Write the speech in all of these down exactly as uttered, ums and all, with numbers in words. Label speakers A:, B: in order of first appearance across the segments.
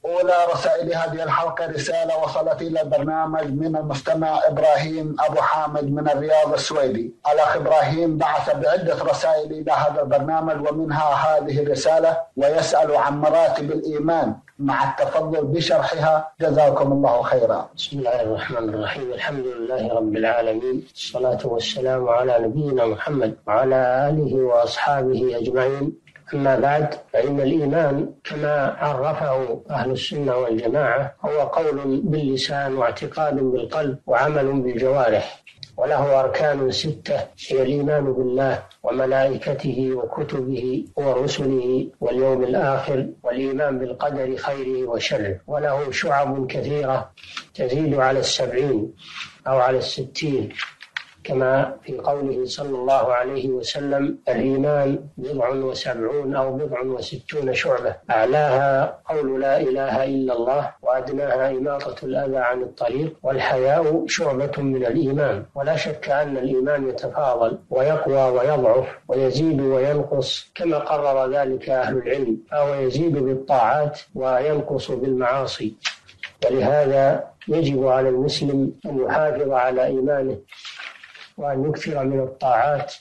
A: أولى رسائل هذه الحلقة رسالة وصلت إلى البرنامج من المستمع إبراهيم أبو حامد من الرياض السويدي. الأخ إبراهيم بعث بعدة رسائل إلى هذا البرنامج ومنها هذه الرسالة، ويسأل عن مراتب الإيمان مع التفضل بشرحها، جزاكم الله خيرا.
B: بسم الله الرحمن الرحيم. الحمد لله رب العالمين، الصلاة والسلام على نبينا محمد وعلى آله وأصحابه أجمعين. أما بعد، فإن الإيمان كما عرفه أهل السنة والجماعة هو قول باللسان واعتقاد بالقلب وعمل بالجوارح، وله أركان ستة، هي الإيمان بالله وملائكته وكتبه ورسله واليوم الآخر، والإيمان بالقدر خيره وشره، وله شعب كثيرة تزيد على السبعين أو على الستين، كما في قوله صلى الله عليه وسلم: الإيمان بضع وسبعون أو بضع وستون شعبة، أعلاها قول لا إله إلا الله، وأدناها إماطة الأذى عن الطريق، والحياء شعبة من الإيمان. ولا شك أن الإيمان يتفاضل ويقوى ويضعف ويزيد وينقص كما قرر ذلك أهل العلم، فهو يزيد بالطاعات وينقص بالمعاصي، ولهذا يجب على المسلم أن يحافظ على إيمانه وأن يكثر من الطاعات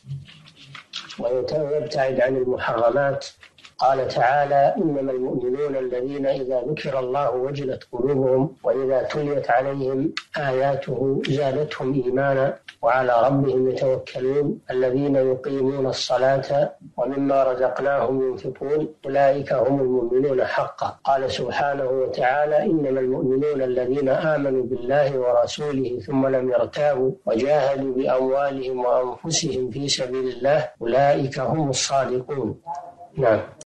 B: ويبتعد عن المحرمات. قال تعالى: إنما المؤمنون الذين إذا ذكر الله وجلت قلوبهم وإذا تليت عليهم آياته زادتهم إيمانا وعلى ربهم يتوكلون الذين يقيمون الصلاة ومما رزقناهم ينفقون أولئك هم المؤمنون حقا. قال سبحانه وتعالى: إنما المؤمنون الذين آمنوا بالله ورسوله ثم لم يرتابوا وجاهدوا بأموالهم وأنفسهم في سبيل الله أولئك هم الصادقون. نعم.